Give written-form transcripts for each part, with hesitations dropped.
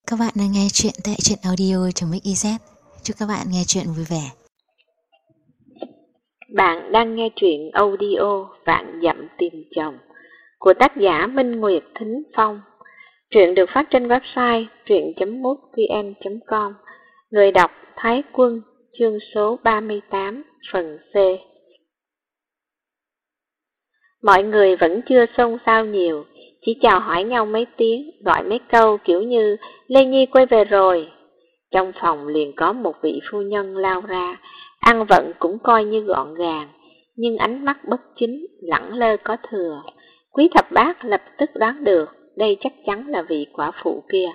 Các bạn đang nghe chuyện tại truyện audio.mix.iz. Chúc các bạn nghe chuyện vui vẻ. Bạn đang nghe truyện audio Vạn Dặm Tìm Chồng của tác giả Minh Nguyệt Thính Phong. Truyện được phát trên website truyện.mútvn.com. Người đọc Thái Quân, chương số 38, phần C. Mọi người vẫn chưa xôn xao nhiều, chỉ chào hỏi nhau mấy tiếng, gọi mấy câu kiểu như Lê Nhi quay về rồi. Trong phòng liền có một vị phu nhân lao ra, ăn vận cũng coi như gọn gàng, nhưng ánh mắt bất chính, lẳng lơ có thừa. Quý thập bát lập tức đoán được, đây chắc chắn là vị quả phụ kia.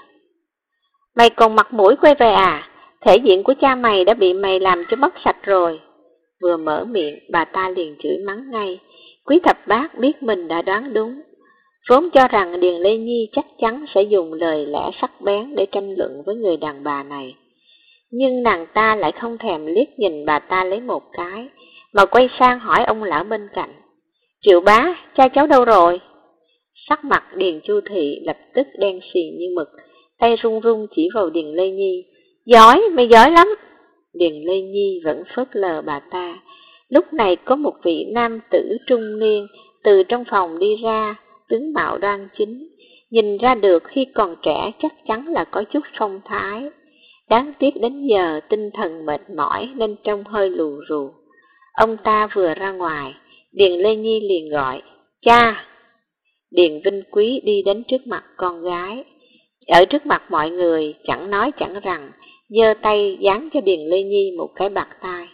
Mày còn mặt mũi quay về à? Thể diện của cha mày đã bị mày làm cho mất sạch rồi. Vừa mở miệng, bà ta liền chửi mắng ngay. Quý thập bát biết mình đã đoán đúng, vốn cho rằng Điền Lê Nhi chắc chắn sẽ dùng lời lẽ sắc bén để tranh luận với người đàn bà này. Nhưng nàng ta lại không thèm liếc nhìn bà ta lấy một cái, mà quay sang hỏi ông lão bên cạnh. Triệu bá, cha cháu đâu rồi? Sắc mặt Điền Chu Thị lập tức đen xì như mực, tay run run chỉ vào Điền Lê Nhi. Giỏi, mày giỏi lắm! Điền Lê Nhi vẫn phớt lờ bà ta. Lúc này có một vị nam tử trung niên từ trong phòng đi ra, tướng mạo đoan chính, nhìn ra được khi còn trẻ chắc chắn là có chút phong thái. Đáng tiếc đến giờ tinh thần mệt mỏi nên trông hơi lù rù. Ông ta vừa ra ngoài, Điền Lê Nhi liền gọi, cha! Điền Vinh Quý đi đến trước mặt con gái. Ở trước mặt mọi người, chẳng nói chẳng rằng, giơ tay giáng cho Điền Lê Nhi một cái bạt tai.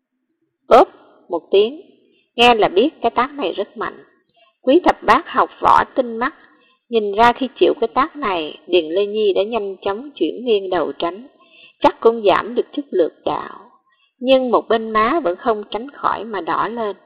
Ốp! Một tiếng, nghe là biết cái tát này rất mạnh. Quý thập bát học võ tinh mắt, nhìn ra khi chịu cái tát này, Điền Lê Nhi đã nhanh chóng chuyển nghiêng đầu tránh, chắc cũng giảm được chút lược đạo. Nhưng một bên má vẫn không tránh khỏi mà đỏ lên.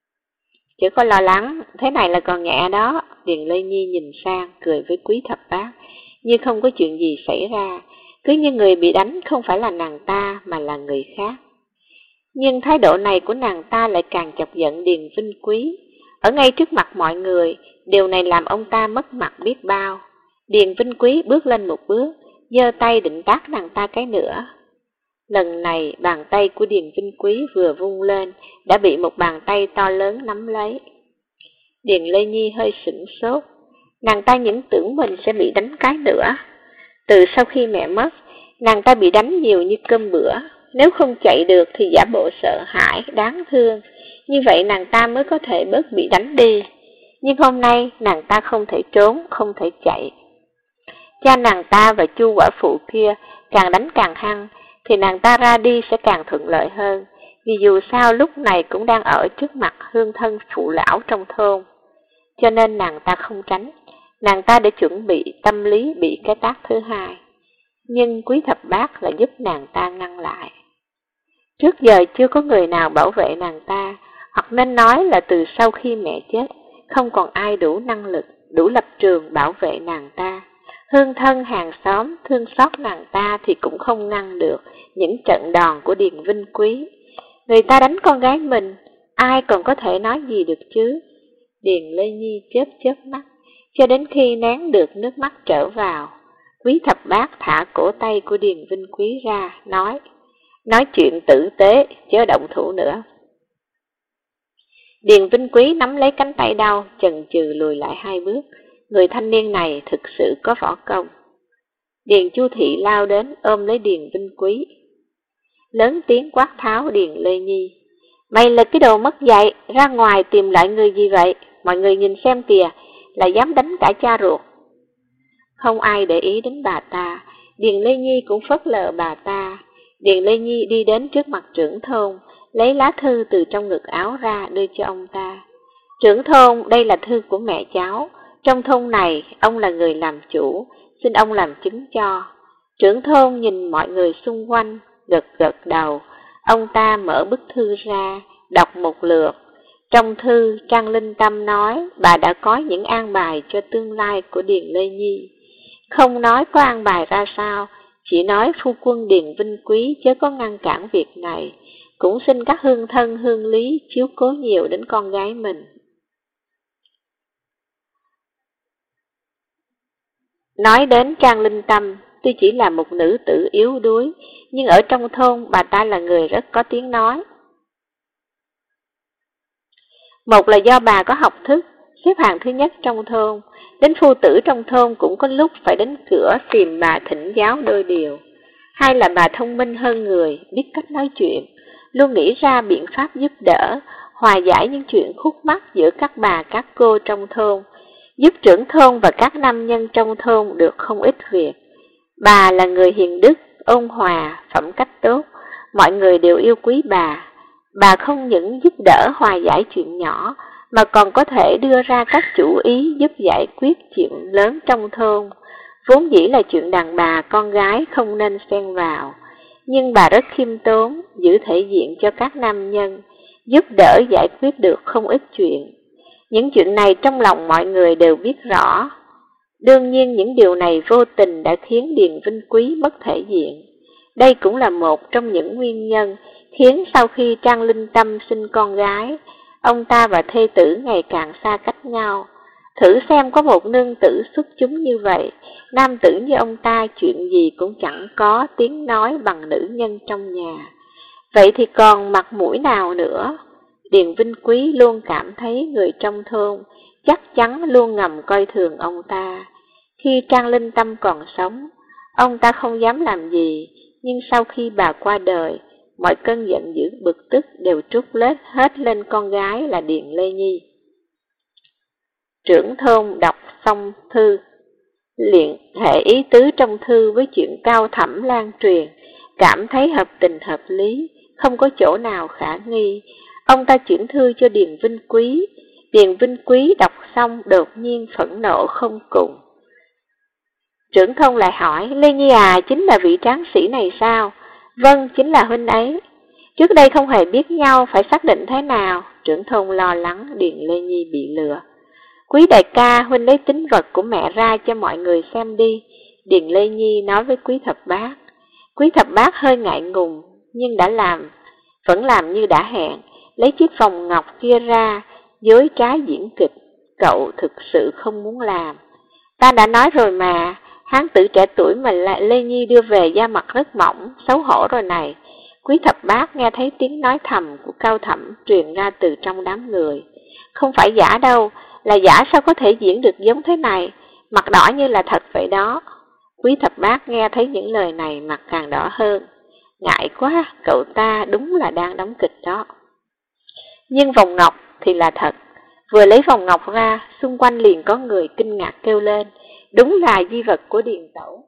Chứ có lo lắng, thế này là còn nhẹ đó. Điền Lê Nhi nhìn sang, cười với Quý thập bát, như không có chuyện gì xảy ra, cứ như người bị đánh không phải là nàng ta mà là người khác. Nhưng thái độ này của nàng ta lại càng chọc giận Điền Vinh Quý. Ở ngay trước mặt mọi người, điều này làm ông ta mất mặt biết bao. Điền Vinh Quý bước lên một bước, giơ tay định tát nàng ta cái nữa. Lần này bàn tay của Điền Vinh Quý vừa vung lên, đã bị một bàn tay to lớn nắm lấy. Điền Lê Nhi hơi sửng sốt, nàng ta những tưởng mình sẽ bị đánh cái nữa. Từ sau khi mẹ mất, nàng ta bị đánh nhiều như cơm bữa, nếu không chạy được thì giả bộ sợ hãi, đáng thương, như vậy nàng ta mới có thể bớt bị đánh đi. Nhưng hôm nay nàng ta không thể trốn, không thể chạy. Cha nàng ta và Chu quả phụ kia càng đánh càng hăng, thì nàng ta ra đi sẽ càng thuận lợi hơn, vì dù sao lúc này cũng đang ở trước mặt hương thân phụ lão trong thôn. Cho nên nàng ta không tránh, nàng ta để chuẩn bị tâm lý bị cái tát thứ hai. Nhưng Quý thập bát lại giúp nàng ta ngăn lại. Trước giờ chưa có người nào bảo vệ nàng ta, hoặc nên nói là từ sau khi mẹ chết, không còn ai đủ năng lực, đủ lập trường bảo vệ nàng ta. Hương thân hàng xóm thương xót nàng ta thì cũng không ngăn được những trận đòn của Điền Vinh Quý. Người ta đánh con gái mình, ai còn có thể nói gì được chứ? Điền Lê Nhi chớp chớp mắt, cho đến khi nén được nước mắt trở vào. Quý thập bát thả cổ tay của Điền Vinh Quý ra, nói chuyện tử tế, chớ động thủ nữa. Điền Vinh Quý nắm lấy cánh tay đau, chần chừ lùi lại hai bước. Người thanh niên này thực sự có võ công. Điền Chu Thị lao đến ôm lấy Điền Vinh Quý, lớn tiếng quát tháo Điền Lê Nhi. Mày là cái đồ mất dạy, ra ngoài tìm lại người gì vậy? Mọi người nhìn xem kìa, là dám đánh cả cha ruột. Không ai để ý đến bà ta, Điền Lê Nhi cũng phớt lờ bà ta. Điền Lê Nhi đi đến trước mặt trưởng thôn, lấy lá thư từ trong ngực áo ra đưa cho ông ta. Trưởng thôn, đây là thư của mẹ cháu. Trong thôn này, ông là người làm chủ, xin ông làm chứng cho. Trưởng thôn nhìn mọi người xung quanh, gật gật đầu. Ông ta mở bức thư ra, đọc một lượt. Trong thư, Trang Linh Tâm nói bà đã có những an bài cho tương lai của Điền Lê Nhi. Không nói có an bài ra sao, chỉ nói phu quân Điền Vinh Quý chớ có ngăn cản việc này, cũng xin các hương thân hương lý chiếu cố nhiều đến con gái mình. Nói đến Trang Linh Tâm, tuy chỉ là một nữ tử yếu đuối, nhưng ở trong thôn bà ta là người rất có tiếng nói. Một là do bà có học thức, xếp hạng thứ nhất trong thôn, đến phu tử trong thôn cũng có lúc phải đến cửa tìm bà thỉnh giáo đôi điều. Hai là bà thông minh hơn người, biết cách nói chuyện, luôn nghĩ ra biện pháp giúp đỡ, hòa giải những chuyện khúc mắc giữa các bà các cô trong thôn, giúp trưởng thôn và các nam nhân trong thôn được không ít việc. Bà là người hiền đức, ôn hòa, phẩm cách tốt, mọi người đều yêu quý bà. Bà không những giúp đỡ hòa giải chuyện nhỏ, mà còn có thể đưa ra các chủ ý giúp giải quyết chuyện lớn trong thôn. Vốn dĩ là chuyện đàn bà con gái không nên xen vào, nhưng bà rất khiêm tốn, giữ thể diện cho các nam nhân, giúp đỡ giải quyết được không ít chuyện. Những chuyện này trong lòng mọi người đều biết rõ. Đương nhiên những điều này vô tình đã khiến Điền Vinh Quý mất thể diện. Đây cũng là một trong những nguyên nhân khiến sau khi Trang Linh Tâm sinh con gái, ông ta và thê tử ngày càng xa cách nhau. Thử xem có một nương tử xuất chúng như vậy, nam tử như ông ta chuyện gì cũng chẳng có tiếng nói bằng nữ nhân trong nhà. Vậy thì còn mặt mũi nào nữa? Điền Vinh Quý luôn cảm thấy người trong thôn chắc chắn luôn ngầm coi thường ông ta. Khi Trang Linh Tâm còn sống, ông ta không dám làm gì, nhưng sau khi bà qua đời, mọi cơn giận dữ bực tức đều trút hết lên con gái là Điền Lê Nhi. Trưởng thôn đọc xong thư, liền hệ ý tứ trong thư với chuyện cao thẩm lan truyền, cảm thấy hợp tình hợp lý, không có chỗ nào khả nghi. Ông ta chuyển thư cho Điền Vinh Quý. Điền Vinh Quý đọc xong đột nhiên phẫn nộ không cùng. Trưởng thôn lại hỏi, Lê Nhi à, chính là vị tráng sĩ này sao? Vâng, chính là huynh ấy. Trước đây không hề biết nhau, phải xác định thế nào? Trưởng thôn lo lắng Điền Lê Nhi bị lừa. Quý đại ca, huynh lấy tín vật của mẹ ra cho mọi người xem đi, Điền Lê Nhi nói với Quý Thập Bát. Quý Thập Bát hơi ngại ngùng, nhưng vẫn làm như đã hẹn, lấy chiếc vòng ngọc kia ra, dối trá diễn kịch, cậu thực sự không muốn làm. Ta đã nói rồi mà, hán tử trẻ tuổi mà Lê Nhi đưa về da mặt rất mỏng, xấu hổ rồi này. Quý Thập Bát nghe thấy tiếng nói thầm của Cao Thẩm truyền ra từ trong đám người. Không phải giả đâu, là giả sao có thể diễn được giống thế này, mặt đỏ như là thật vậy đó. Quý Thập Bát nghe thấy những lời này mặt càng đỏ hơn. Ngại quá, cậu ta đúng là đang đóng kịch đó. Nhưng vòng ngọc thì là thật. Vừa lấy vòng ngọc ra, xung quanh liền có người kinh ngạc kêu lên, đúng là di vật của Điền Tẩu.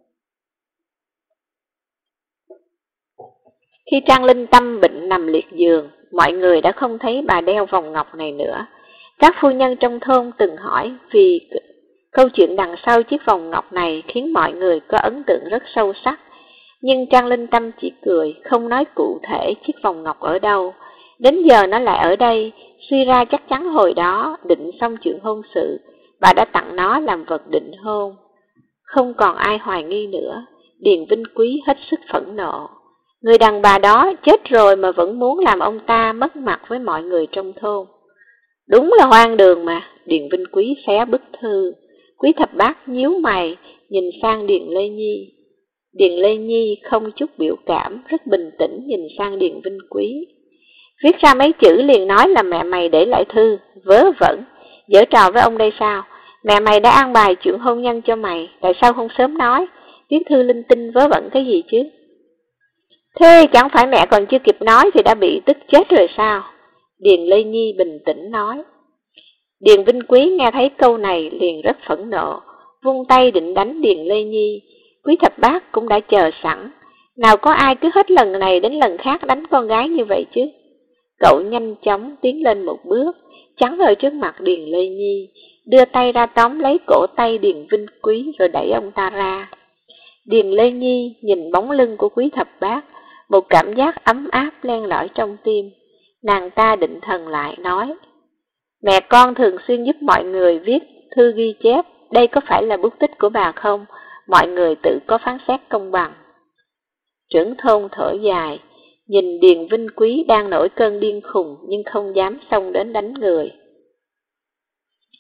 Khi Trang Linh Tâm bệnh nằm liệt giường, mọi người đã không thấy bà đeo vòng ngọc này nữa. Các phu nhân trong thôn từng hỏi vì câu chuyện đằng sau chiếc vòng ngọc này khiến mọi người có ấn tượng rất sâu sắc. Nhưng Trang Linh Tâm chỉ cười, không nói cụ thể chiếc vòng ngọc ở đâu. Đến giờ nó lại ở đây, suy ra chắc chắn hồi đó định xong chuyện hôn sự, bà đã tặng nó làm vật định hôn. Không còn ai hoài nghi nữa, Điền Vinh Quý hết sức phẫn nộ. Người đàn bà đó chết rồi mà vẫn muốn làm ông ta mất mặt với mọi người trong thôn. Đúng là hoang đường mà, Điền Vinh Quý xé bức thư. Quý Thập Bát nhíu mày, nhìn sang Điền Lê Nhi. Điền Lê Nhi không chút biểu cảm, rất bình tĩnh nhìn sang Điền Vinh Quý. Viết ra mấy chữ liền nói là mẹ mày để lại thư, vớ vẩn, giở trò với ông đây sao? Mẹ mày đã an bài chuyện hôn nhân cho mày, tại sao không sớm nói? Viết thư linh tinh vớ vẩn cái gì chứ? Thế chẳng phải mẹ còn chưa kịp nói thì đã bị tức chết rồi sao? Điền Lê Nhi bình tĩnh nói. Điền Vinh Quý nghe thấy câu này liền rất phẫn nộ, vung tay định đánh Điền Lê Nhi. Quý Thập Bát cũng đã chờ sẵn, nào có ai cứ hết lần này đến lần khác đánh con gái như vậy chứ. Cậu nhanh chóng tiến lên một bước, chắn ở trước mặt Điền Lê Nhi, đưa tay ra tóm lấy cổ tay Điền Vinh Quý rồi đẩy ông ta ra. Điền Lê Nhi nhìn bóng lưng của Quý Thập Bát, một cảm giác ấm áp len lỏi trong tim. Nàng ta định thần lại nói, mẹ con thường xuyên giúp mọi người viết thư ghi chép, đây có phải là bút tích của bà không? Mọi người tự có phán xét công bằng. Trưởng thôn thở dài, nhìn Điền Vinh Quý đang nổi cơn điên khùng nhưng không dám xông đến đánh người.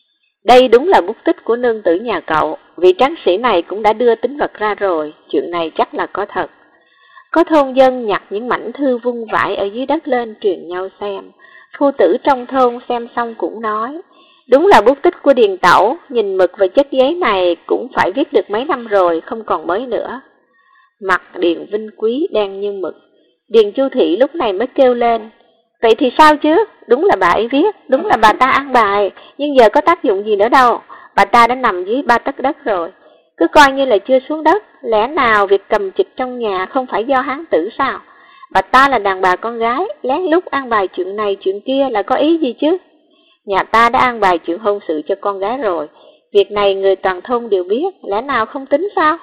Đây đúng là bút tích của nương tử nhà cậu, vị tráng sĩ này cũng đã đưa tín vật ra rồi, chuyện này chắc là có thật. Có thôn dân nhặt những mảnh thư vung vãi ở dưới đất lên truyền nhau xem. Phu tử trong thôn xem xong cũng nói, đúng là bút tích của Điền Tẩu, nhìn mực và chất giấy này cũng phải viết được mấy năm rồi, không còn mới nữa. Mặt Điền Vinh Quý đen như mực, Điền Chu Thị lúc này mới kêu lên, vậy thì sao chứ, đúng là bà ấy viết, đúng là bà ta ăn bài, nhưng giờ có tác dụng gì nữa đâu, bà ta đã nằm dưới 3 tấc đất rồi. Cứ coi như là chưa xuống đất, lẽ nào việc cầm chịch trong nhà không phải do hán tử sao? Bà ta là đàn bà con gái, lén lút an bài chuyện này chuyện kia là có ý gì chứ? Nhà ta đã an bài chuyện hôn sự cho con gái rồi, việc này người toàn thôn đều biết, lẽ nào không tính sao?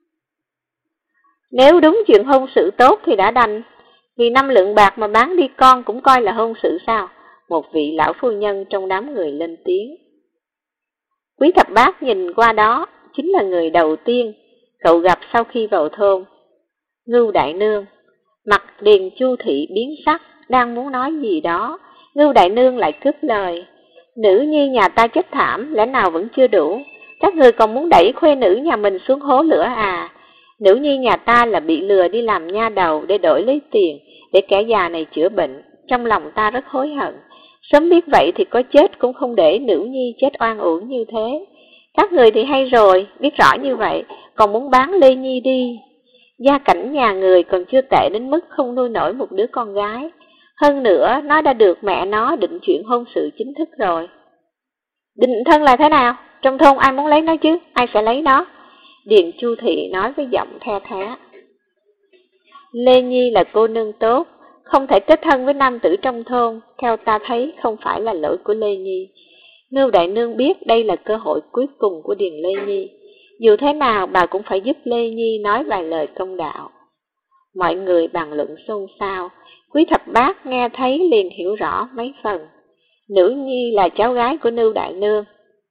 Nếu đúng chuyện hôn sự tốt thì đã đành, vì 5 lượng bạc mà bán đi con cũng coi là hôn sự sao? Một vị lão phu nhân trong đám người lên tiếng. Quý thập bát nhìn qua đó, chính là người đầu tiên cậu gặp sau khi vào thôn. Ngưu đại nương. Mặt Điền Chu Thị biến sắc, đang muốn nói gì đó, Ngưu đại nương lại cướp lời. Nữ nhi nhà ta chết thảm, lẽ nào vẫn chưa đủ? Các người còn muốn đẩy khuê nữ nhà mình xuống hố lửa à? Nữ nhi nhà ta là bị lừa đi làm nha đầu để đổi lấy tiền, để kẻ già này chữa bệnh. Trong lòng ta rất hối hận. Sớm biết vậy thì có chết cũng không để nữ nhi chết oan uổng như thế. Các người thì hay rồi, biết rõ như vậy, còn muốn bán Lê Nhi đi. Gia cảnh nhà người còn chưa tệ đến mức không nuôi nổi một đứa con gái. Hơn nữa, nó đã được mẹ nó định chuyện hôn sự chính thức rồi. Định thân là thế nào? Trong thôn ai muốn lấy nó chứ? Ai sẽ lấy nó? Điền Chu Thị nói với giọng the thé. Lê Nhi là cô nương tốt, không thể kết thân với nam tử trong thôn, theo ta thấy không phải là lỗi của Lê Nhi. Ngưu đại nương biết đây là cơ hội cuối cùng của Điền Lê Nhi. Dù thế nào bà cũng phải giúp Lê Nhi nói vài lời công đạo. Mọi người bàn luận xôn xao, Quý thập bát nghe thấy liền hiểu rõ mấy phần. Nữ nhi là cháu gái của Ngưu đại nương.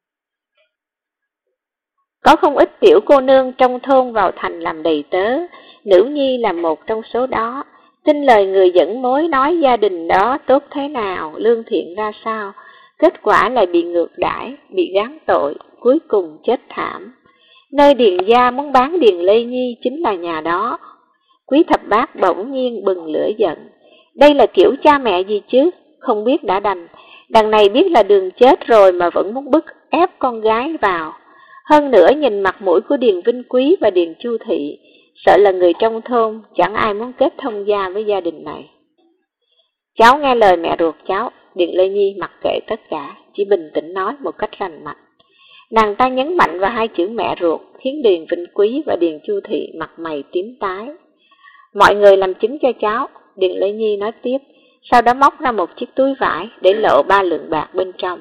Có không ít tiểu cô nương trong thôn vào thành làm đầy tớ, nữ nhi là một trong số đó. Tin lời người dẫn mối nói gia đình đó tốt thế nào, lương thiện ra sao, kết quả lại bị ngược đãi, bị gán tội, cuối cùng chết thảm. Nơi Điền gia muốn bán Điền Lê Nhi chính là nhà đó. Quý thập bát bỗng nhiên bừng lửa giận. Đây là kiểu cha mẹ gì chứ, không biết đã đành. Đằng này biết là đường chết rồi mà vẫn muốn bức ép con gái vào. Hơn nữa nhìn mặt mũi của Điền Vinh Quý và Điền Chu Thị, sợ là người trong thôn chẳng ai muốn kết thông gia với gia đình này. Cháu nghe lời mẹ ruột cháu. Điền Lê Nhi mặc kệ tất cả, chỉ bình tĩnh nói một cách lành mạnh. Nàng ta nhấn mạnh vào 2 chữ mẹ ruột, khiến Điền Vinh Quý và Điền Chu Thị mặt mày tím tái. Mọi người làm chứng cho cháu, Điền Lê Nhi nói tiếp, sau đó móc ra một chiếc túi vải để lộ 3 lượng bạc bên trong.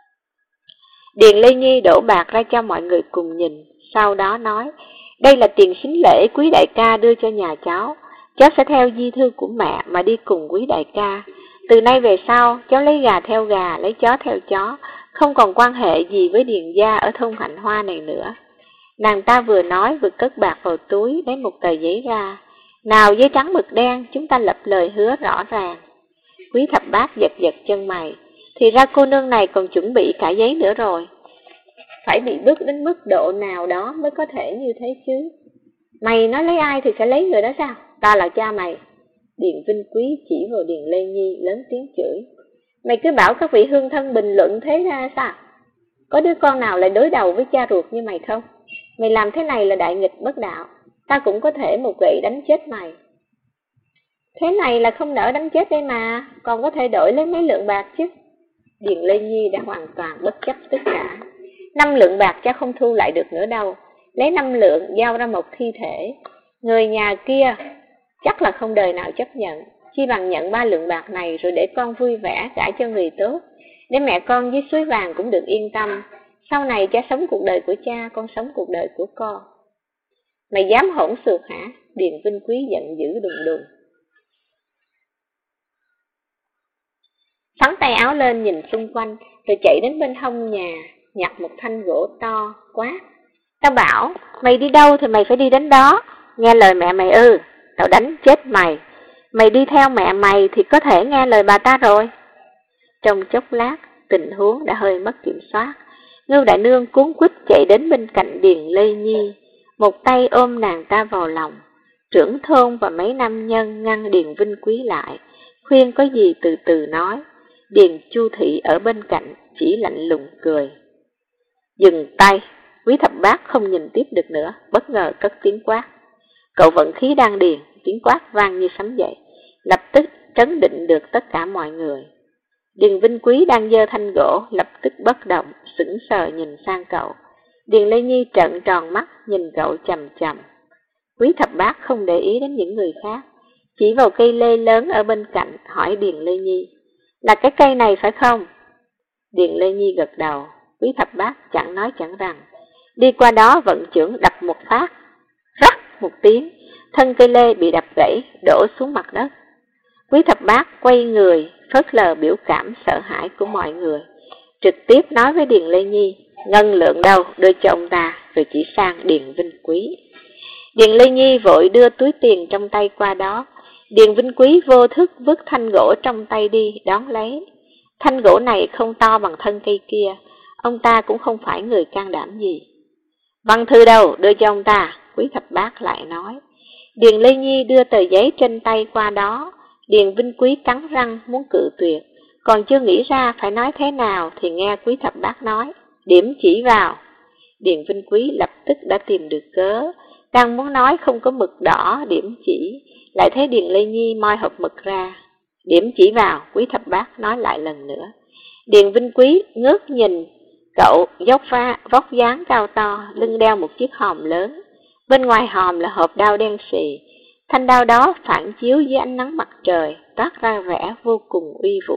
Điền Lê Nhi đổ bạc ra cho mọi người cùng nhìn, sau đó nói, đây là tiền sính lễ Quý đại ca đưa cho nhà cháu sẽ theo di thư của mẹ mà đi cùng Quý đại ca. Từ nay về sau, cháu lấy gà theo gà, lấy chó theo chó, không còn quan hệ gì với Điền gia ở thôn Hạnh Hoa này nữa. Nàng ta vừa nói vừa cất bạc vào túi, lấy một tờ giấy ra. Nào giấy trắng mực đen, chúng ta lập lời hứa rõ ràng. Quý thập bát giật giật chân mày, thì ra cô nương này còn chuẩn bị cả giấy nữa rồi. Phải bị bức đến mức độ nào đó mới có thể như thế chứ. Mày nói lấy ai thì sẽ lấy người đó sao? Ta là cha mày. Điền Vinh Quý chỉ vào Điền Lê Nhi lớn tiếng chửi. Mày cứ bảo các vị hương thân bình luận thế ra sao? Có đứa con nào lại đối đầu với cha ruột như mày không? Mày làm thế này là đại nghịch bất đạo. Ta cũng có thể một gậy đánh chết mày. Thế này là không nỡ đánh chết đây mà, còn có thể đổi lấy mấy lượng bạc chứ. Điền Lê Nhi đã hoàn toàn bất chấp tất cả. 5 lượng bạc cháu không thu lại được nữa đâu. Lấy 5 lượng giao ra một thi thể. Người nhà kia chắc là không đời nào chấp nhận. Chi bằng nhận 3 lượng bạc này rồi để con vui vẻ gả cho người tốt, để mẹ con dưới suối vàng cũng được yên tâm. Sau này cha sống cuộc đời của cha, con sống cuộc đời của con. Mày dám hỗn xược hả? Điền Vinh Quý giận dữ đùng đùng. Phắn tay áo lên nhìn xung quanh, rồi chạy đến bên hông nhà, nhặt một thanh gỗ to, quát. Tao bảo, mày đi đâu thì mày phải đi đến đó. Nghe lời mẹ mày ư, tao đánh chết mày. Mày đi theo mẹ mày thì có thể nghe lời bà ta rồi. Trong chốc lát, tình huống đã hơi mất kiểm soát. Ngưu đại nương cuống quýt chạy đến bên cạnh Điền Lê Nhi, một tay ôm nàng ta vào lòng. Trưởng thôn và mấy nam nhân ngăn Điền Vinh Quý lại, khuyên có gì từ từ nói. Điền Chu Thị ở bên cạnh chỉ lạnh lùng cười. Dừng tay! Quý thập bát không nhìn tiếp được nữa, bất ngờ cất tiếng quát. Cậu vận khí đang điền, tiếng quát vang như sấm dậy, lập tức trấn định được tất cả mọi người. Điền Vinh Quý đang giơ thanh gỗ, lập tức bất động, sững sờ nhìn sang cậu. Điền Lê Nhi trợn tròn mắt nhìn cậu chằm chằm. Quý thập bát không để ý đến những người khác, chỉ vào cây lê lớn ở bên cạnh, hỏi Điền Lê Nhi. Là cái cây này phải không? Điền Lê Nhi gật đầu. Quý thập bát chẳng nói chẳng rằng, đi qua đó vận chưởng đập một phát. Rắc một tiếng, thân cây lê bị đập gãy, đổ xuống mặt đất. Quý thập bát quay người, phớt lờ biểu cảm sợ hãi của mọi người, trực tiếp nói với Điền Lê Nhi. Ngân lượng đâu, đưa cho ông ta, rồi chỉ sang Điền Vinh Quý. Điền Lê Nhi vội đưa túi tiền trong tay qua đó. Điền Vinh Quý vô thức vứt thanh gỗ trong tay đi, đón lấy. Thanh gỗ này không to bằng thân cây kia, ông ta cũng không phải người can đảm gì. Văn thư đâu, đưa cho ông ta, Quý thập bát lại nói. Điền Lê Nhi đưa tờ giấy trên tay qua đó. Điền Vinh Quý cắn răng muốn cự tuyệt, còn chưa nghĩ ra phải nói thế nào thì nghe Quý thập bát nói. Điểm chỉ vào. Điền Vinh Quý lập tức đã tìm được cớ, đang muốn nói không có mực đỏ điểm chỉ, lại thấy Điền Lê Nhi moi hộp mực ra. Điểm chỉ vào, Quý thập bát nói lại lần nữa. Điền Vinh Quý ngước nhìn cậu vóc dáng cao to, lưng đeo một chiếc hòm lớn. Bên ngoài hòm là hộp đao đen xì. Thanh đao đó phản chiếu dưới ánh nắng mặt trời, toát ra vẻ vô cùng uy vũ.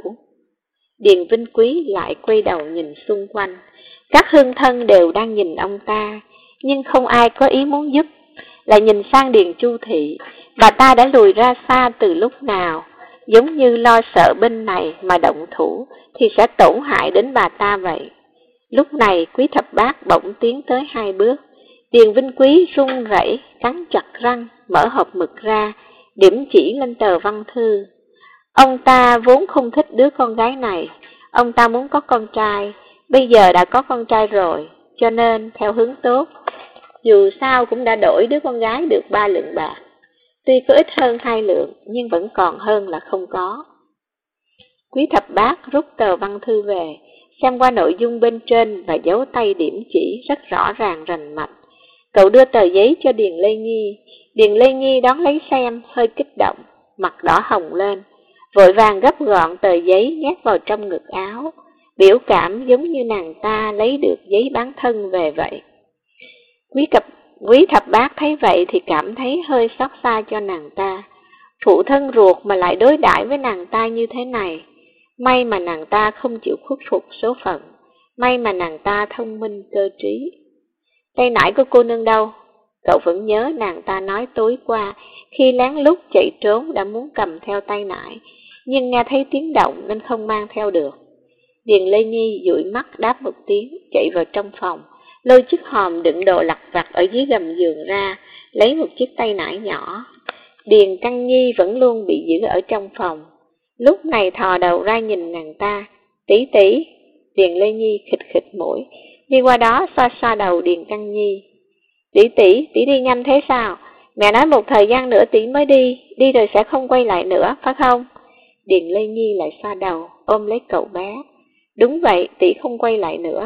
Điền Vinh Quý lại quay đầu nhìn xung quanh. Các hương thân đều đang nhìn ông ta, nhưng không ai có ý muốn giúp. Lại nhìn sang Điền Chu Thị, bà ta đã lùi ra xa từ lúc nào, giống như lo sợ bên này mà động thủ thì sẽ tổn hại đến bà ta vậy. Lúc này Quý thập bát bỗng tiến tới 2 bước. Điền Vinh Quý run rẩy, cắn chặt răng, mở hộp mực ra, điểm chỉ lên tờ văn thư. Ông ta vốn không thích đứa con gái này, ông ta muốn có con trai, bây giờ đã có con trai rồi, cho nên theo hướng tốt. Dù sao cũng đã đổi đứa con gái được 3 lượng bạc, tuy có ít hơn 2 lượng nhưng vẫn còn hơn là không có. Quý thập bát rút tờ văn thư về, xem qua nội dung bên trên và dấu tay điểm chỉ rất rõ ràng rành mạch. Cậu đưa tờ giấy cho Điền Lê Nhi. Điền Lê Nhi đón lấy xem, hơi kích động, mặt đỏ hồng lên, vội vàng gấp gọn tờ giấy nhét vào trong ngực áo, biểu cảm giống như nàng ta lấy được giấy bán thân về vậy. Quý thập bát thấy vậy thì cảm thấy hơi xót xa cho nàng ta. Phụ thân ruột mà lại đối đãi với nàng ta như thế này. May mà nàng ta không chịu khuất phục số phận, may mà nàng ta thông minh cơ trí. Tay nải của cô nương đâu? Cậu vẫn nhớ nàng ta nói tối qua, khi lén lút chạy trốn đã muốn cầm theo tay nải, nhưng nghe thấy tiếng động nên không mang theo được. Điền Lê Nhi dụi mắt đáp một tiếng, chạy vào trong phòng, lôi chiếc hòm đựng đồ lặt vặt ở dưới gầm giường ra, lấy một chiếc tay nải nhỏ. Điền Căn Nhi vẫn luôn bị giữ ở trong phòng, lúc này thò đầu ra nhìn nàng ta. Tỷ tỷ. Điền Lê Nhi khịt khịt mũi, đi qua đó xoa xoa đầu Điền Căn Nhi. Tỷ đi nhanh thế sao? Mẹ nói một thời gian nữa tỷ mới đi rồi sẽ không quay lại nữa, phải không? Điền Lê Nhi lại xoa đầu, ôm lấy cậu bé. Đúng vậy, tỷ không quay lại nữa.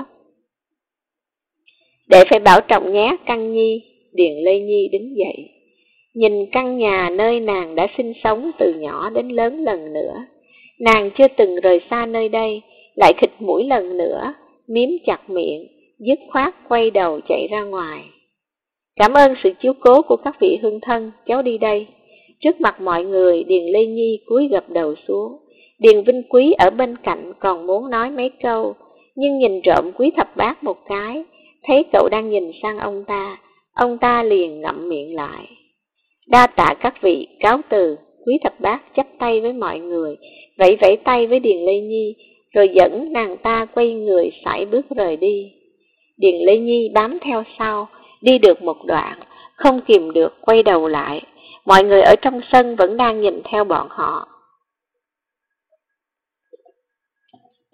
Để phải bảo trọng nhé, Căn Nhi. Điền Lê Nhi đứng dậy, nhìn căn nhà nơi nàng đã sinh sống từ nhỏ đến lớn lần nữa. Nàng chưa từng rời xa nơi đây, lại khịt mũi lần nữa, miếm chặt miệng, dứt khoát quay đầu chạy ra ngoài. Cảm ơn sự chiếu cố của các vị hương thân, cháu đi đây. Trước mặt mọi người, Điền Lê Nhi cúi gập đầu xuống. Điền Vinh Quý ở bên cạnh còn muốn nói mấy câu, nhưng nhìn trộm Quý thập bát một cái, thấy cậu đang nhìn sang ông ta liền ngậm miệng lại. Đa tạ các vị, cáo từ. Quý thập bát chắp tay với mọi người, vẫy vẫy tay với Điền Lê Nhi, rồi dẫn nàng ta quay người sải bước rời đi. Điền Lê Nhi bám theo sau, đi được một đoạn, không kìm được quay đầu lại. Mọi người ở trong sân vẫn đang nhìn theo bọn họ.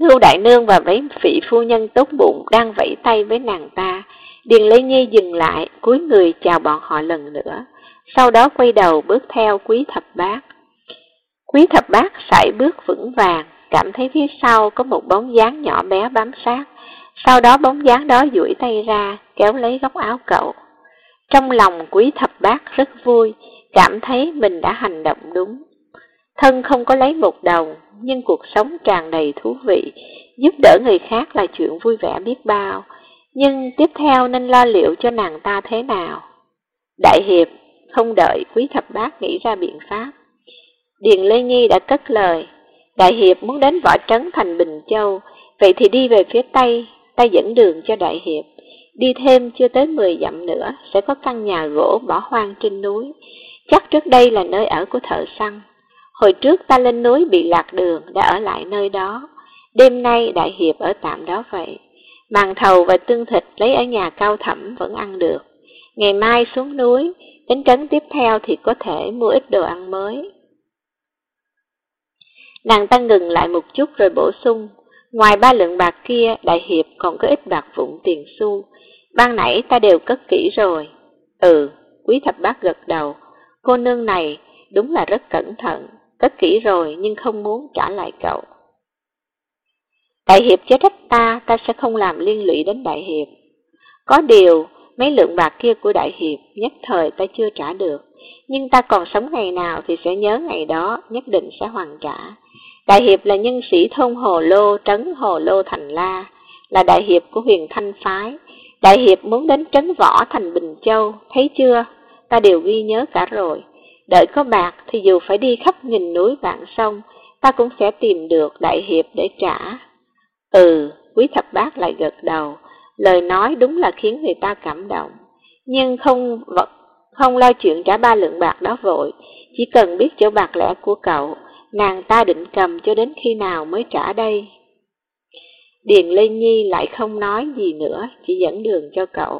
Ngưu đại nương và mấy vị phu nhân tốt bụng đang vẫy tay với nàng ta. Điền Lê Nhi dừng lại, cúi người chào bọn họ lần nữa, sau đó quay đầu bước theo Quý Thập Bát. Quý Thập Bát sải bước vững vàng, cảm thấy phía sau có một bóng dáng nhỏ bé bám sát. Sau đó bóng dáng đó duỗi tay ra, kéo lấy góc áo cậu. Trong lòng Quý Thập Bát rất vui, cảm thấy mình đã hành động đúng. Thân không có lấy một đồng, nhưng cuộc sống tràn đầy thú vị, giúp đỡ người khác là chuyện vui vẻ biết bao. Nhưng tiếp theo nên lo liệu cho nàng ta thế nào? Đại hiệp, không đợi Quý Thập Bát nghĩ ra biện pháp, Điền Lê Nhi đã cất lời. Đại hiệp muốn đến Võ Trấn thành Bình Châu, vậy thì đi về phía Tây, ta dẫn đường cho đại hiệp. Đi thêm chưa tới 10 dặm nữa, sẽ có căn nhà gỗ bỏ hoang trên núi. Chắc trước đây là nơi ở của thợ săn. Hồi trước ta lên núi bị lạc đường, đã ở lại nơi đó. Đêm nay đại hiệp ở tạm đó vậy. Màn thầu và tương thịt lấy ở nhà Cao Thẩm vẫn ăn được. Ngày mai xuống núi, đến trấn tiếp theo thì có thể mua ít đồ ăn mới. Nàng ta ngừng lại một chút rồi bổ sung. Ngoài 3 lượng bạc kia, đại hiệp còn có ít bạc vụn tiền xu. Ban nãy ta đều cất kỹ rồi. Quý Thập Bát gật đầu. Cô nương này đúng là rất cẩn thận, cất kỹ rồi nhưng không muốn trả lại cậu. Đại hiệp chớ trách ta sẽ không làm liên lụy đến đại hiệp. Có điều, mấy lượng bạc kia của đại hiệp nhất thời ta chưa trả được, nhưng ta còn sống ngày nào thì sẽ nhớ ngày đó, nhất định sẽ hoàn trả. Đại hiệp là nhân sĩ thôn Hồ Lô, trấn Hồ Lô Thành La, là đại hiệp của Huyền Thanh phái. Đại hiệp muốn đến trấn Võ thành Bình Châu, thấy chưa? Ta đều ghi nhớ cả rồi. Đợi có bạc thì dù phải đi khắp nghìn núi vạn sông, ta cũng sẽ tìm được đại hiệp để trả. Quý Thập Bát lại gật đầu. Lời nói đúng là khiến người ta cảm động. Nhưng không lo chuyện trả 3 lượng bạc đó vội, chỉ cần biết chỗ bạc lẻ của cậu, nàng ta định cầm cho đến khi nào mới trả đây. Điền Lê Nhi lại không nói gì nữa, chỉ dẫn đường cho cậu.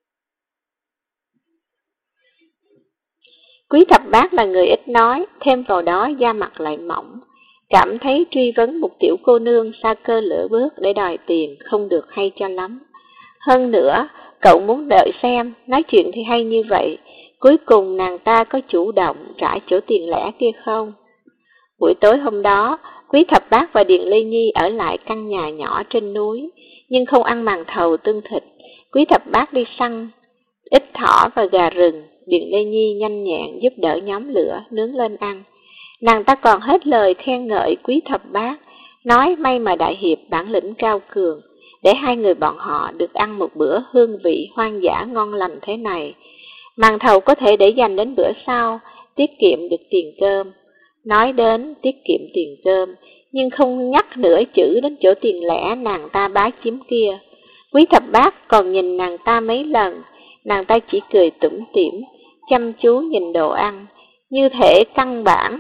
Quý Thập Bát là người ít nói, thêm vào đó da mặt lại mỏng, cảm thấy truy vấn một tiểu cô nương xa cơ lửa bước để đòi tiền không được hay cho lắm. Hơn nữa, cậu muốn đợi xem, nói chuyện thì hay như vậy, cuối cùng nàng ta có chủ động trả chỗ tiền lẻ kia không? Buổi tối hôm đó, Quý Thập Bát và Điền Lê Nhi ở lại căn nhà nhỏ trên núi, nhưng không ăn màn thầu tương thịt. Quý Thập Bát đi săn ít thỏ và gà rừng, Điền Lê Nhi nhanh nhẹn giúp đỡ nhóm lửa nướng lên ăn. Nàng ta còn hết lời khen ngợi Quý Thập Bát, nói may mà đại hiệp bản lĩnh cao cường, để hai người bọn họ được ăn một bữa hương vị hoang dã ngon lành thế này. Màn thầu có thể để dành đến bữa sau, tiết kiệm được tiền cơm. Nói đến tiết kiệm tiền cơm, nhưng không nhắc nửa chữ đến chỗ tiền lẻ nàng ta bá chiếm kia. Quý Thập Bát còn nhìn nàng ta mấy lần, nàng ta chỉ cười tủm tỉm, chăm chú nhìn đồ ăn, như thể căn bản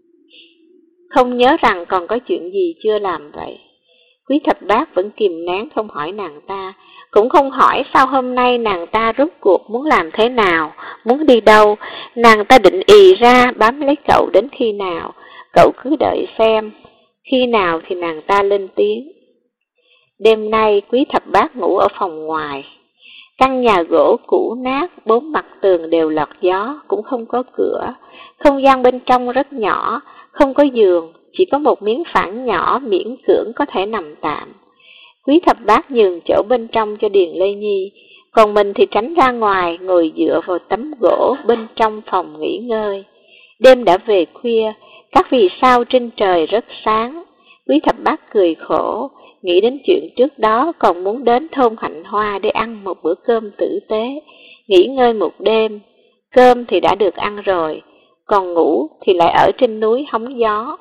không nhớ rằng còn có chuyện gì chưa làm vậy. Quý Thập Bát vẫn kìm nén không hỏi nàng ta, cũng không hỏi sao hôm nay nàng ta rốt cuộc muốn làm thế nào, muốn đi đâu. Nàng ta định ì ra bám lấy cậu đến khi nào, cậu cứ đợi xem, khi nào thì nàng ta lên tiếng. Đêm nay Quý Thập Bát ngủ ở phòng ngoài. Căn nhà gỗ cũ nát, 4 mặt tường đều lọt gió, cũng không có cửa. Không gian bên trong rất nhỏ, không có giường, chỉ có một miếng phản nhỏ miễn cưỡng có thể nằm tạm. Quý Thập Bát nhường chỗ bên trong cho Điền Lê Nhi, còn mình thì tránh ra ngoài, ngồi dựa vào tấm gỗ bên trong phòng nghỉ ngơi. Đêm đã về khuya, các vì sao trên trời rất sáng. Quý Thập Bát cười khổ, nghĩ đến chuyện trước đó còn muốn đến thôn Hạnh Hoa để ăn một bữa cơm tử tế, nghỉ ngơi một đêm. Cơm thì đã được ăn rồi, còn ngủ thì lại ở trên núi hóng gió.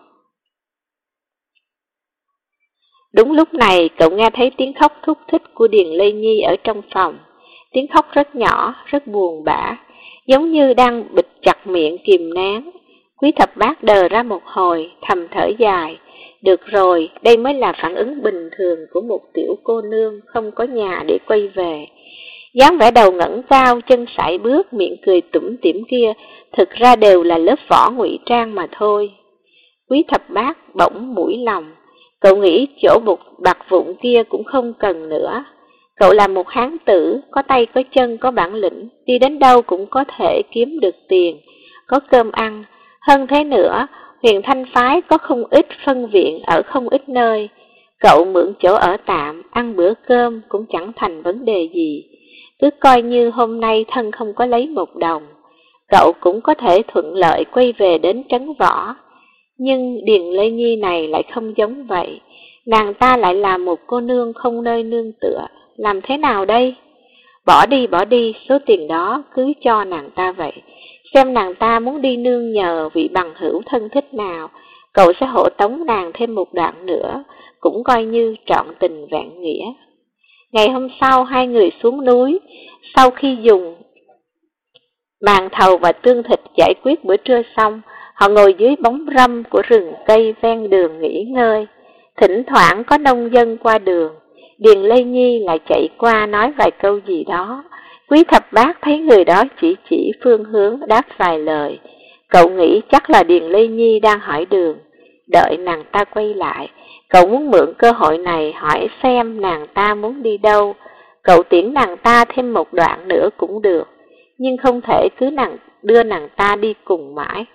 Đúng lúc này cậu nghe thấy tiếng khóc thúc thích của Điền Lê Nhi ở trong phòng. Tiếng khóc rất nhỏ, rất buồn bã, giống như đang bịt chặt miệng kìm nén. Quý Thập Bát đờ ra một hồi, thầm thở dài. Được rồi, đây mới là phản ứng bình thường của một tiểu cô nương không có nhà để quay về. dáng vẻ đầu ngẩng cao, chân sải bước, miệng cười tủm tỉm kia, thực ra đều là lớp vỏ ngụy trang mà thôi. Quý Thập Bát bỗng mũi lòng, Cậu nghĩ chỗ bạc vụn kia cũng không cần nữa. Cậu là một hán tử, có tay có chân có bản lĩnh, đi đến đâu cũng có thể kiếm được tiền, có cơm ăn. Hơn thế nữa, Huyền Thanh phái có không ít phân viện ở không ít nơi. Cậu mượn chỗ ở tạm, ăn bữa cơm cũng chẳng thành vấn đề gì. Cứ coi như hôm nay thân không có lấy một đồng, cậu cũng có thể thuận lợi quay về đến Trấn Võ. Nhưng Điền Lê Nhi này lại không giống vậy. Nàng ta lại là một cô nương không nơi nương tựa. Làm thế nào đây? Bỏ đi, số tiền đó cứ cho nàng ta vậy. Xem nàng ta muốn đi nương nhờ vị bằng hữu thân thích nào, cậu sẽ hộ tống nàng thêm một đoạn nữa, cũng coi như trọn tình vẹn nghĩa. Ngày hôm sau, hai người xuống núi, sau khi dùng màn thầu và tương thịt giải quyết bữa trưa xong, họ ngồi dưới bóng râm của rừng cây ven đường nghỉ ngơi. Thỉnh thoảng có nông dân qua đường, Điền Lê Nhi lại chạy qua nói vài câu gì đó. Quý Thập Bát thấy người đó chỉ phương hướng, đáp vài lời. Cậu nghĩ chắc là Điền Lê Nhi đang hỏi đường. Đợi nàng ta quay lại, cậu muốn mượn cơ hội này hỏi xem nàng ta muốn đi đâu. Cậu tiễn nàng ta thêm một đoạn nữa cũng được, nhưng không thể cứ đưa nàng ta đi cùng mãi.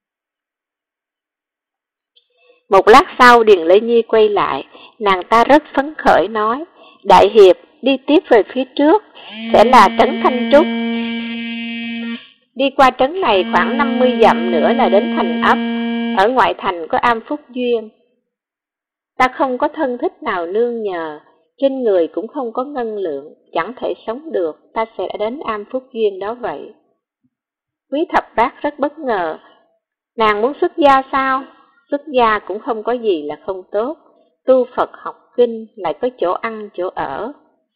Một lát sau Điền Lê Nhi quay lại, nàng ta rất phấn khởi nói, Đại Hiệp đi tiếp về phía trước, sẽ là trấn Thanh Trúc. Đi qua trấn này khoảng 50 dặm nữa là đến thành ấp, ở ngoại thành có Am Phúc Duyên. Ta không có thân thích nào nương nhờ, trên người cũng không có ngân lượng, chẳng thể sống được, ta sẽ đến Am Phúc Duyên đó vậy. Quý Thập Bát rất bất ngờ, nàng muốn xuất gia sao? Xuất gia cũng không có gì là không tốt, tu Phật học kinh lại có chỗ ăn chỗ ở.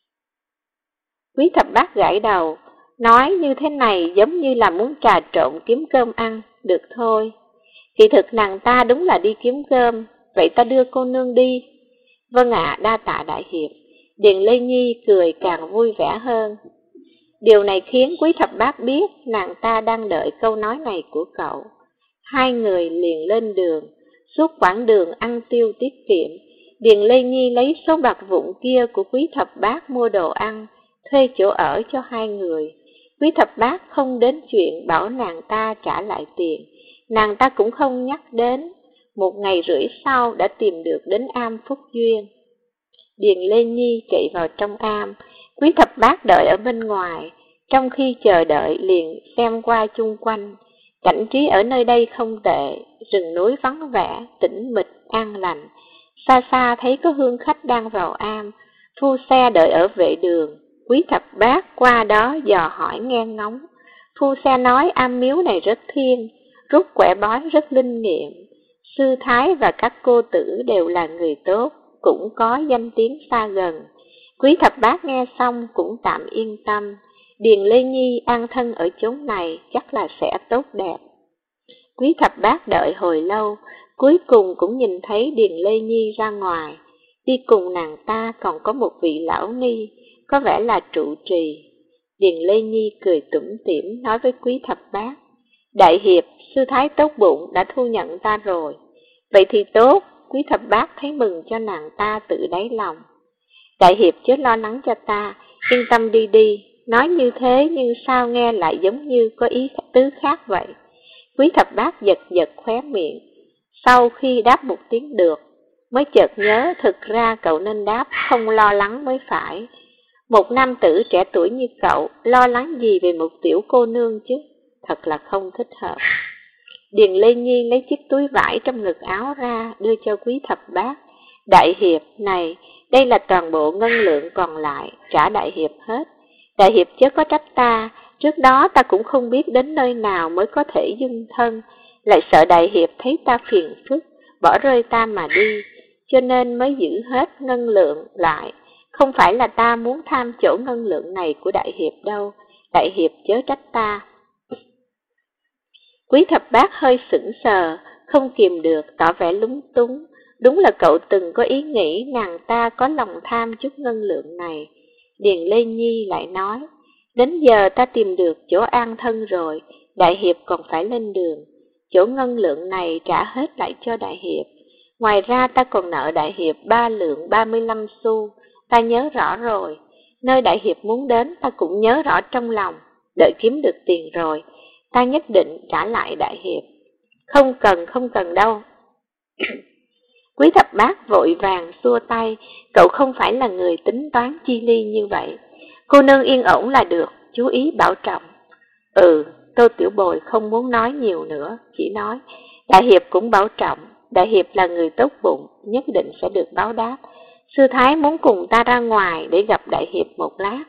Quý Thập Bát gãi đầu, nói như thế này giống như là muốn trà trộn kiếm cơm ăn, được thôi. Kỳ thực nàng ta đúng là đi kiếm cơm, vậy ta đưa cô nương đi. Vâng ạ, đa tạ Đại Hiệp. Điền Lê Nhi cười càng vui vẻ hơn. Điều này khiến Quý Thập Bát biết nàng ta đang đợi câu nói này của cậu. Hai người liền lên đường, suốt quãng đường ăn tiêu tiết kiệm. Điền Lê Nhi lấy số bạc vụn kia của Quý Thập Bát mua đồ ăn, thuê chỗ ở cho hai người. Quý Thập Bát không đến chuyện bảo nàng ta trả lại tiền, nàng ta cũng không nhắc đến. 1 ngày rưỡi sau đã tìm được đến Am Phúc Duyên. Điền Lê Nhi chạy vào trong am, Quý Thập Bát đợi ở bên ngoài. Trong khi chờ đợi liền xem qua chung quanh. Cảnh trí ở nơi đây không tệ, rừng núi vắng vẻ, tĩnh mịch, an lành. Xa xa thấy có hương khách đang vào am, phu xe đợi ở vệ đường. Quý Thập Bát qua đó dò hỏi nghe ngóng. Phu xe nói am miếu này rất thiêng, rút quẻ bói rất linh nghiệm. Sư thái và các cô tử đều là người tốt, cũng có danh tiếng xa gần. Quý Thập Bát nghe xong cũng tạm yên tâm. Điền Lê Nhi an thân ở chốn này chắc là sẽ tốt đẹp. Quý Thập Bát đợi hồi lâu, cuối cùng cũng nhìn thấy Điền Lê Nhi ra ngoài. Đi cùng nàng ta còn có một vị lão ni, có vẻ là trụ trì. Điền Lê Nhi cười tủm tỉm nói với Quý Thập Bát, Đại Hiệp, sư thái tốt bụng đã thu nhận ta rồi. Vậy thì tốt, Quý Thập Bát thấy mừng cho nàng ta tự đáy lòng. Đại Hiệp chớ lo lắng cho ta, yên tâm đi đi. Nói như thế nhưng sao nghe lại giống như có ý tứ khác vậy. Quý Thập Bát giật giật khóe miệng. Sau khi đáp một tiếng được, mới chợt nhớ thực ra cậu nên đáp không lo lắng mới phải. Một nam tử trẻ tuổi như cậu lo lắng gì về một tiểu cô nương chứ, thật là không thích hợp. Điền Lê Nhi lấy chiếc túi vải trong ngực áo ra đưa cho Quý Thập Bát. Đại Hiệp này, đây là toàn bộ ngân lượng còn lại, trả Đại Hiệp hết. Đại Hiệp chớ có trách ta, trước đó ta cũng không biết đến nơi nào mới có thể dưng thân, lại sợ Đại Hiệp thấy ta phiền phức, bỏ rơi ta mà đi, cho nên mới giữ hết ngân lượng lại. Không phải là ta muốn tham chỗ ngân lượng này của Đại Hiệp đâu, Đại Hiệp chớ trách ta. Quý Thập Bát hơi sững sờ, không kìm được, tỏ vẻ lúng túng. Đúng là cậu từng có ý nghĩ nàng ta có lòng tham chút ngân lượng này. Điền Lê Nhi lại nói, đến giờ ta tìm được chỗ an thân rồi, Đại Hiệp còn phải lên đường. Chỗ ngân lượng này trả hết lại cho Đại Hiệp. Ngoài ra ta còn nợ đại hiệp 3 lượng 35 xu, ta nhớ rõ rồi. Nơi đại hiệp muốn đến ta cũng nhớ rõ trong lòng. Đợi kiếm được tiền rồi, ta nhất định trả lại đại hiệp. Không cần đâu. Quý thập bát vội vàng xua tay, cậu không phải là người tính toán chi ly như vậy. Cô nương yên ổn là được, chú ý bảo trọng. Tô Tiểu Bồi không muốn nói nhiều nữa, chỉ nói, đại hiệp cũng bảo trọng, đại hiệp là người tốt bụng, nhất định sẽ được báo đáp. Sư thái muốn cùng ta ra ngoài để gặp đại hiệp một lát.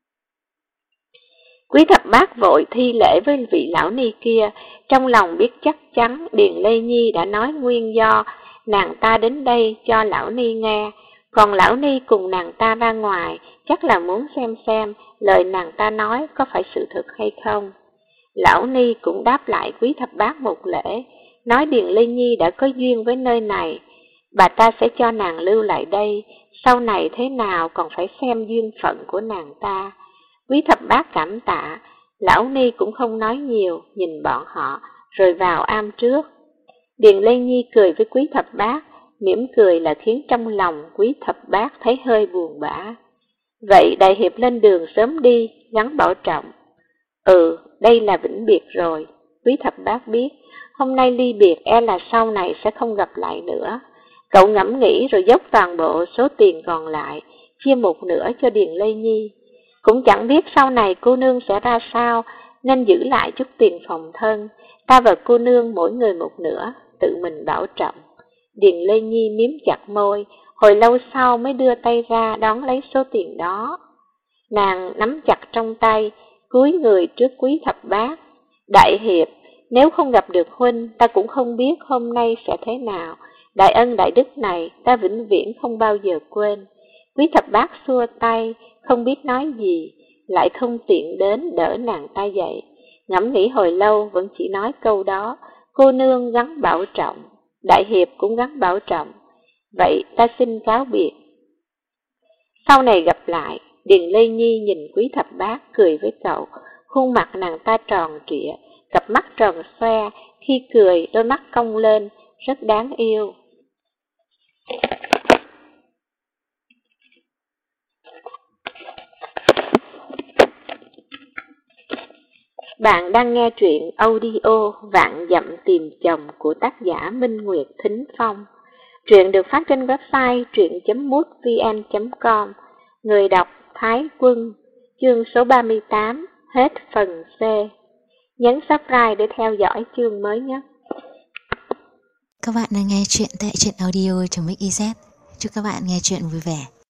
Quý thập bát vội thi lễ với vị lão ni kia, trong lòng biết chắc chắn Điền Lê Nhi đã nói nguyên do nàng ta đến đây cho lão ni nghe, còn lão ni cùng nàng ta ra ngoài chắc là muốn xem lời nàng ta nói có phải sự thật hay không. Lão ni cũng đáp lại quý thập bát một lễ, nói Điền Lê Nhi đã có duyên với nơi này, bà ta sẽ cho nàng lưu lại đây, sau này thế nào còn phải xem duyên phận của nàng ta. Quý thập bát cảm tạ, lão ni cũng không nói nhiều, nhìn bọn họ, rồi vào am trước. Điền Lê Nhi cười với quý thập bát, mỉm cười là khiến trong lòng quý thập bát thấy hơi buồn bã. Vậy đại hiệp lên đường sớm đi, gắng bảo trọng. Đây là vĩnh biệt rồi. Quý thập bát biết, hôm nay ly biệt e là sau này sẽ không gặp lại nữa. Cậu ngẫm nghĩ rồi dốc toàn bộ số tiền còn lại, chia một nửa cho Điền Lê Nhi. Cũng chẳng biết sau này cô nương sẽ ra sao, nên giữ lại chút tiền phòng thân. Ta và cô nương mỗi người một nửa, tự mình bảo trọng. Điền Lê Nhi miếm chặt môi, hồi lâu sau mới đưa tay ra đón lấy số tiền đó. Nàng nắm chặt trong tay, cúi người trước quý thập bát. Đại hiệp, nếu không gặp được huynh, ta cũng không biết hôm nay sẽ thế nào. Đại ân đại đức này, ta vĩnh viễn không bao giờ quên. Quý thập bát xua tay, không biết nói gì, lại không tiện đến đỡ nàng ta dậy. Ngẫm nghĩ hồi lâu vẫn chỉ nói câu đó, cô nương gắng bảo trọng, đại hiệp cũng gắng bảo trọng. Vậy ta xin cáo biệt. Sau này gặp lại, Điền Lê Nhi nhìn quý thập bát cười với cậu, khuôn mặt nàng ta tròn trịa, cặp mắt tròn xoe, khi cười đôi mắt cong lên, rất đáng yêu. Bạn đang nghe truyện audio Vạn Dặm Tìm Chồng của tác giả Minh Nguyệt Thính Phong. Truyện được phát trên website truyện.mútvn.com. Người đọc Thái Quân. Chương số 38. Hết phần C. Nhấn subscribe để theo dõi chương mới nhất. Các bạn đang nghe truyện tại truyện audio.mix.iz. Chúc các bạn nghe truyện vui vẻ.